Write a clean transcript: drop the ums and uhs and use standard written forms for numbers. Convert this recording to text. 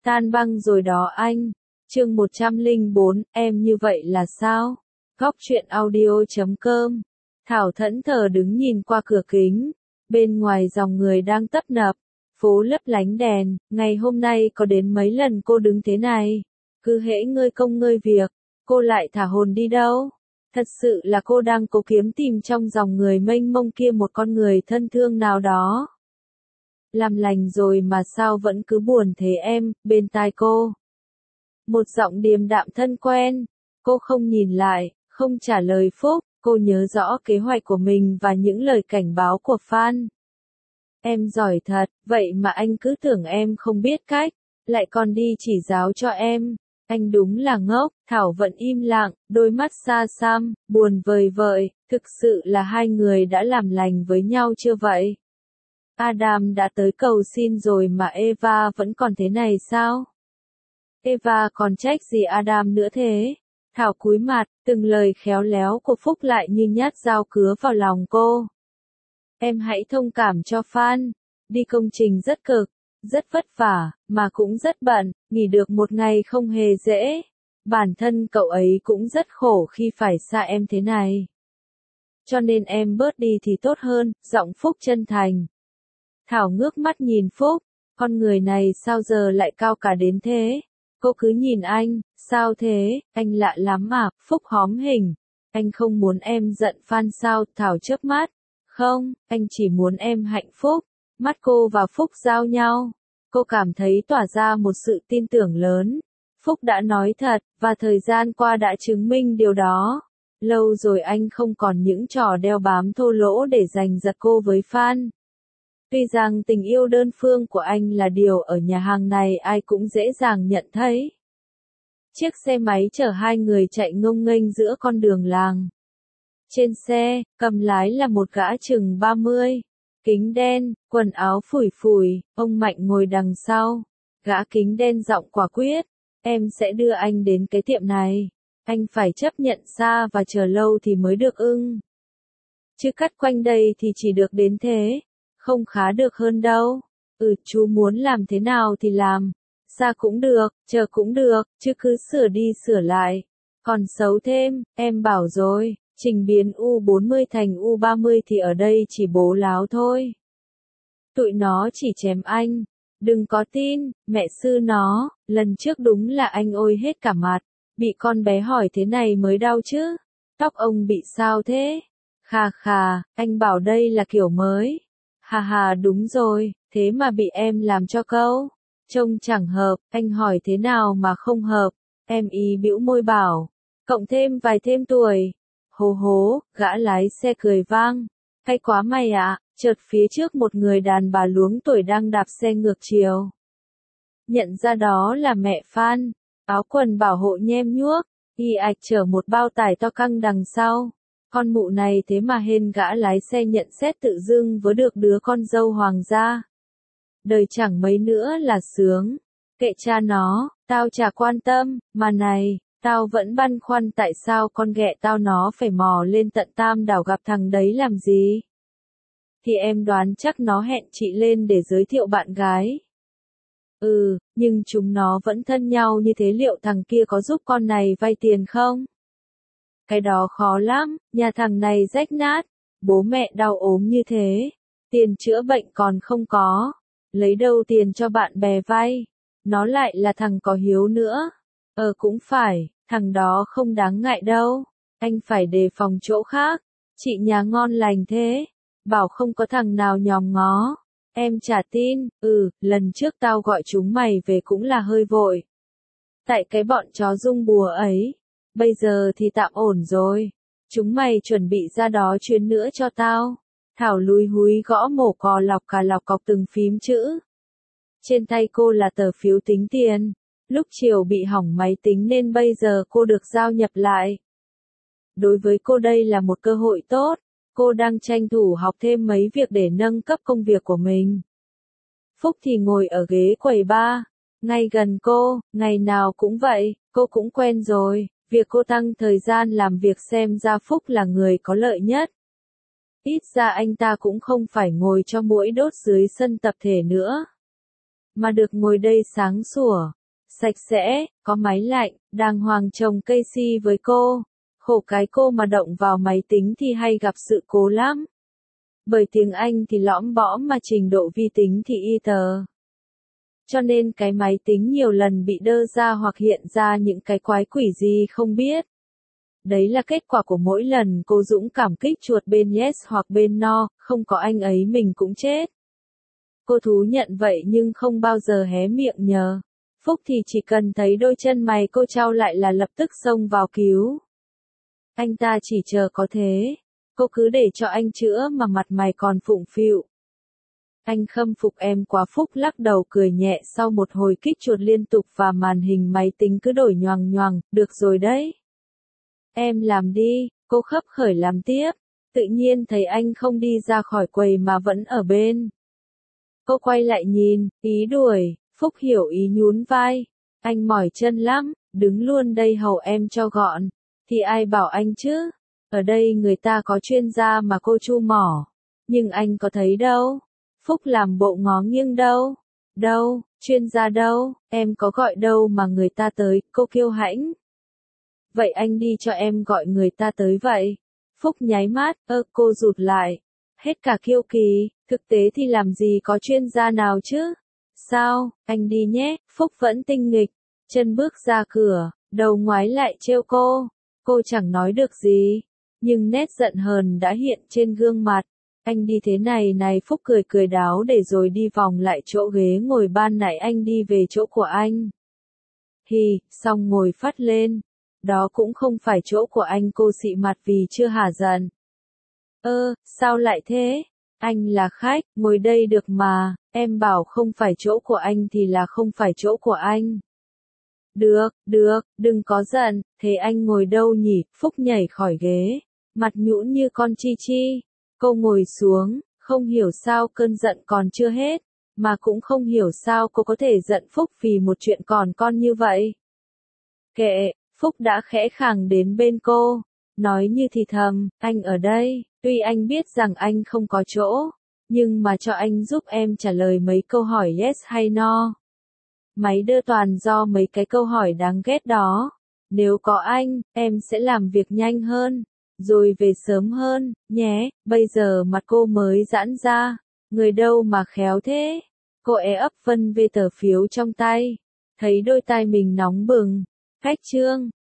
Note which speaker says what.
Speaker 1: Tan băng rồi đó anh. Chương 104, em như vậy là sao? Góc truyện audio.com. Thảo thẫn thờ đứng nhìn qua cửa kính. Bên ngoài dòng người đang tấp nập. Phố lấp lánh đèn. Ngày hôm nay có đến mấy lần cô đứng thế này. Cứ hễ ngơi công ngơi việc. Cô lại thả hồn đi đâu? Thật sự là cô đang cố kiếm tìm trong dòng người mênh mông kia một con người thân thương nào đó. Làm lành rồi mà sao vẫn cứ buồn thế em, bên tai cô. Một giọng điềm đạm thân quen. Cô không nhìn lại, không trả lời Phúc, cô nhớ rõ kế hoạch của mình và những lời cảnh báo của Phan. Em giỏi thật, vậy mà anh cứ tưởng em không biết cách, lại còn đi chỉ giáo cho em. Anh đúng là ngốc. Thảo vẫn im lặng, đôi mắt xa xăm, buồn vời vợi, thực sự là hai người đã làm lành với nhau chưa vậy? Adam đã tới cầu xin rồi mà Eva vẫn còn thế này sao? Eva còn trách gì Adam nữa thế? Thảo cúi mặt, từng lời khéo léo của Phúc lại như nhát dao cứa vào lòng cô. Em hãy thông cảm cho Phan, đi công trình rất cực, rất vất vả, mà cũng rất bận, nghỉ được một ngày không hề dễ. Bản thân cậu ấy cũng rất khổ khi phải xa em thế này. Cho nên em bớt đi thì tốt hơn, giọng Phúc chân thành. Thảo ngước mắt nhìn Phúc, con người này sao giờ lại cao cả đến thế? Cô cứ nhìn anh, sao thế, anh lạ lắm à? Phúc hóm hình. Anh không muốn em giận Phan sao? Thảo chớp mắt. Không, anh chỉ muốn em hạnh phúc. Mắt cô và Phúc giao nhau. Cô cảm thấy tỏa ra một sự tin tưởng lớn. Phúc đã nói thật, và thời gian qua đã chứng minh điều đó. Lâu rồi anh không còn những trò đeo bám thô lỗ để giành giật cô với Phan. Tuy rằng tình yêu đơn phương của anh là điều ở nhà hàng này ai cũng dễ dàng nhận thấy. Chiếc xe máy chở hai người chạy ngông nghênh giữa con đường làng. Trên xe, cầm lái là một gã chừng 30, kính đen, quần áo phủi phủi, ông Mạnh ngồi đằng sau. Gã kính đen giọng quả quyết, em sẽ đưa anh đến cái tiệm này. Anh phải chấp nhận xa và chờ lâu thì mới được ưng. Chứ cắt quanh đây thì chỉ được đến thế. Không khá được hơn đâu. Chú muốn làm thế nào thì làm. Xa cũng được, chờ cũng được, chứ cứ sửa đi sửa lại. Còn xấu thêm, em bảo rồi, trình biến U40 thành U30 thì ở đây chỉ bố láo thôi. Tụi nó chỉ chém anh. Đừng có tin, mẹ sư nó, lần trước đúng là anh ôi hết cả mặt. Bị con bé hỏi thế này mới đau chứ. Tóc ông bị sao thế? Khà khà, anh bảo đây là kiểu mới. Hà hà đúng rồi, thế mà bị em làm cho câu. Trông chẳng hợp, anh hỏi thế nào mà không hợp. Em ý bĩu môi bảo. Cộng thêm vài thêm tuổi. Hố hố, gã lái xe cười vang. Hay quá mày ạ, chợt phía trước một người đàn bà luống tuổi đang đạp xe ngược chiều. Nhận ra đó là mẹ Phan. Áo quần bảo hộ nhem nhuốc. Y ạch chở một bao tải to căng đằng sau. Con mụ này thế mà hên gã lái xe nhận xét tự dưng với được đứa con dâu hoàng gia. Đời chẳng mấy nữa là sướng. Kệ cha nó, tao chả quan tâm, mà này, tao vẫn băn khoăn tại sao con ghẹ tao nó phải mò lên tận Tam Đảo gặp thằng đấy làm gì. Thì em đoán chắc nó hẹn chị lên để giới thiệu bạn gái. Nhưng chúng nó vẫn thân nhau như thế liệu thằng kia có giúp con này vay tiền không? Cái đó khó lắm, nhà thằng này rách nát, bố mẹ đau ốm như thế, tiền chữa bệnh còn không có, lấy đâu tiền cho bạn bè vay, nó lại là thằng có hiếu nữa. Cũng phải, thằng đó không đáng ngại đâu, anh phải đề phòng chỗ khác, chị nhà ngon lành thế, bảo không có thằng nào nhòm ngó, em chả tin, lần trước tao gọi chúng mày về cũng là hơi vội. Tại cái bọn chó rung bùa ấy. Bây giờ thì tạm ổn rồi. Chúng mày chuẩn bị ra đó chuyến nữa cho tao. Thảo lúi húi gõ mổ cò lọc cà lọc cọc từng phím chữ. Trên tay cô là tờ phiếu tính tiền. Lúc chiều bị hỏng máy tính nên bây giờ cô được giao nhập lại. Đối với cô đây là một cơ hội tốt. Cô đang tranh thủ học thêm mấy việc để nâng cấp công việc của mình. Phúc thì ngồi ở ghế quầy bar. Ngay gần cô, ngày nào cũng vậy, cô cũng quen rồi. Việc cô tăng thời gian làm việc xem ra Phúc là người có lợi nhất. Ít ra anh ta cũng không phải ngồi cho muỗi đốt dưới sân tập thể nữa. mà được ngồi đây sáng sủa, sạch sẽ, có máy lạnh, đàng hoàng trồng cây si với cô. Khổ cái cô mà động vào máy tính thì hay gặp sự cố lắm. Bởi tiếng Anh thì lõm bõm mà trình độ vi tính thì y tờ. Cho nên cái máy tính nhiều lần bị đơ ra hoặc hiện ra những cái quái quỷ gì không biết. Đấy là kết quả của mỗi lần cô dũng cảm kích chuột bên yes hoặc bên no, không có anh ấy mình cũng chết. Cô thú nhận vậy nhưng không bao giờ hé miệng nhờ. Phúc thì chỉ cần thấy đôi chân mày cô trao lại là lập tức xông vào cứu. Anh ta chỉ chờ có thế. Cô cứ để cho anh chữa mà mặt mày còn phụng phịu. Anh khâm phục em quá. Phúc lắc đầu cười nhẹ sau một hồi kích chuột liên tục và màn hình máy tính cứ đổi nhoằng nhoằng, được rồi đấy. Em làm đi, cô khấp khởi làm tiếp. Tự nhiên thấy anh không đi ra khỏi quầy mà vẫn ở bên. Cô quay lại nhìn, ý đuổi, Phúc hiểu ý nhún vai. Anh mỏi chân lắm, đứng luôn đây hầu em cho gọn. Thì ai bảo anh chứ? Ở đây người ta có chuyên gia mà cô chu mỏ. Nhưng anh có thấy đâu? Phúc làm bộ ngó nghiêng đâu? Đâu, chuyên gia đâu, em có gọi đâu mà người ta tới, cô kiêu hãnh. Vậy anh đi cho em gọi người ta tới vậy. Phúc nháy mắt, cô rụt lại. Hết cả kiêu kỳ, thực tế thì làm gì có chuyên gia nào chứ? Sao, anh đi nhé, Phúc vẫn tinh nghịch. Chân bước ra cửa, đầu ngoái lại trêu cô. Cô chẳng nói được gì. Nhưng nét giận hờn đã hiện trên gương mặt. Anh đi thế này Phúc cười cười đáo để rồi đi vòng lại chỗ ghế ngồi ban nãy anh đi về chỗ của anh. Hì, xong ngồi phắt lên. Đó cũng không phải chỗ của anh. Cô xị mặt vì chưa hả giận. Sao lại thế? Anh là khách, ngồi đây được mà, em bảo không phải chỗ của anh thì là không phải chỗ của anh. Được, đừng có giận, thế anh ngồi đâu nhỉ? Phúc nhảy khỏi ghế, mặt nhũn như con chi chi. Cô ngồi xuống, không hiểu sao cơn giận còn chưa hết, mà cũng không hiểu sao cô có thể giận Phúc vì một chuyện còn con như vậy. Kệ, Phúc đã khẽ khàng đến bên cô, nói như thì thầm, anh ở đây, tuy anh biết rằng anh không có chỗ, nhưng mà cho anh giúp em trả lời mấy câu hỏi yes hay no. Máy đưa toàn do mấy cái câu hỏi đáng ghét đó. Nếu có anh, em sẽ làm việc nhanh hơn, rồi về sớm hơn, nhé. Bây giờ mặt cô mới giãn ra, người đâu mà khéo thế. Cô ấp vân về tờ phiếu trong tay, thấy đôi tai mình nóng bừng. Khách trương,